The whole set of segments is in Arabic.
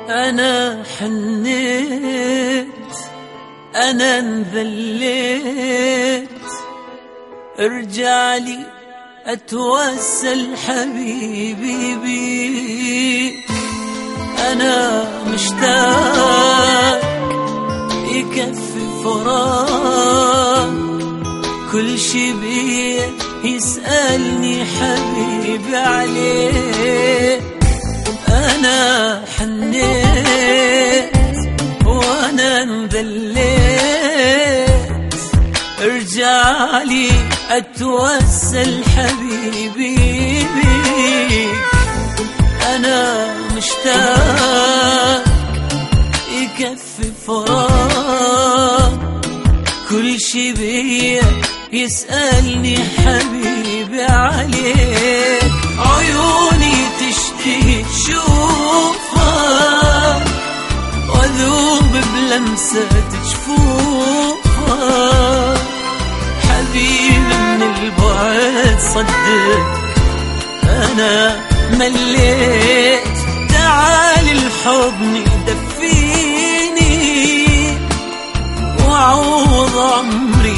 أنا حنيت، أنا انذليت، ارجع لي أتوسل حبيبي بيك. أنا مشتاق يكفي فراق، كل شي بيه يسألني حبيبي عليك. أنا حنيت وأنا انذليت، ارجع لي أتوسل حبيبي بيك. أنا مشتاق يكفي فراق، كل شي بيه يسألني حبيبي عليك. عيوني تشتهي تشوفك، وأذوب بلمسة جفوفك. حبيبي من البعد صدق أنا مليت، تعال الحضن دفيني وعوض عمري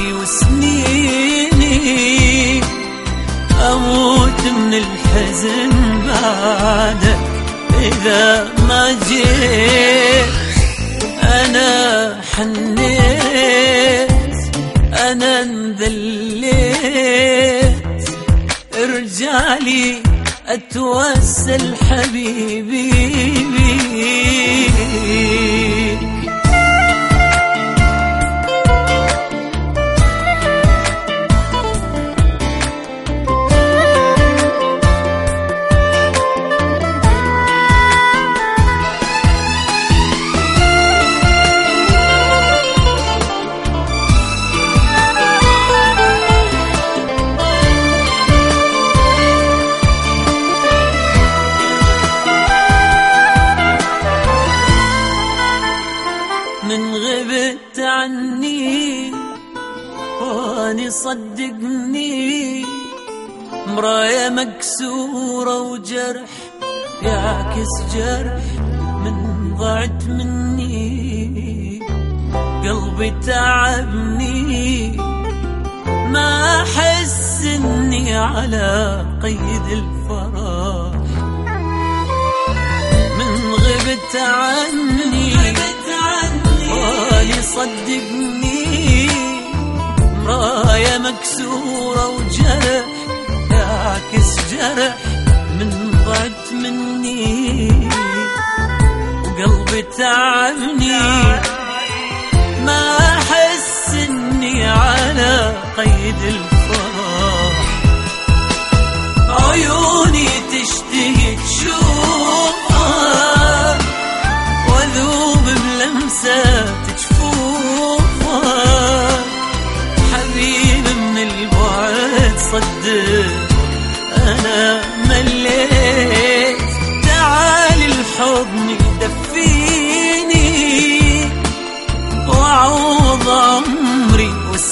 وسنيني. أموت من الحزن بعدك إذا ما جيت. أنا حنيت، أنا انذليت، ارجع لي أتوسل حبيبي بيك. من غبت عني واني صدقني، مراية مكسورة وجرح يعكس جرح من ضعت مني. قلبي تعبني ما أحس إني على قيد الفراق. من غبت عني واني صدقني، مراية مكسورة وجرح يعكس جرح من ضعت مني. وقلبي تعبني ما أحس إني على قيد الفراق. عيوني تشتهي تشوفك، وأذوب بلمسة جفوفك. حبيبي من البعد صدق أنا مليت، تعال الحضن دفيني وعوض عمري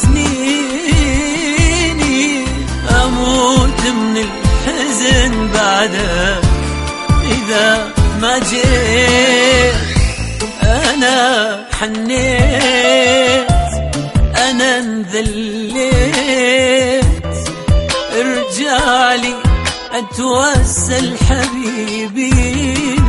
وسنيني. أموت من الحزن بعدك إذا ما جيت. أنا حنيت، أنا انذليت، ارجع لي أتوسل حبيبي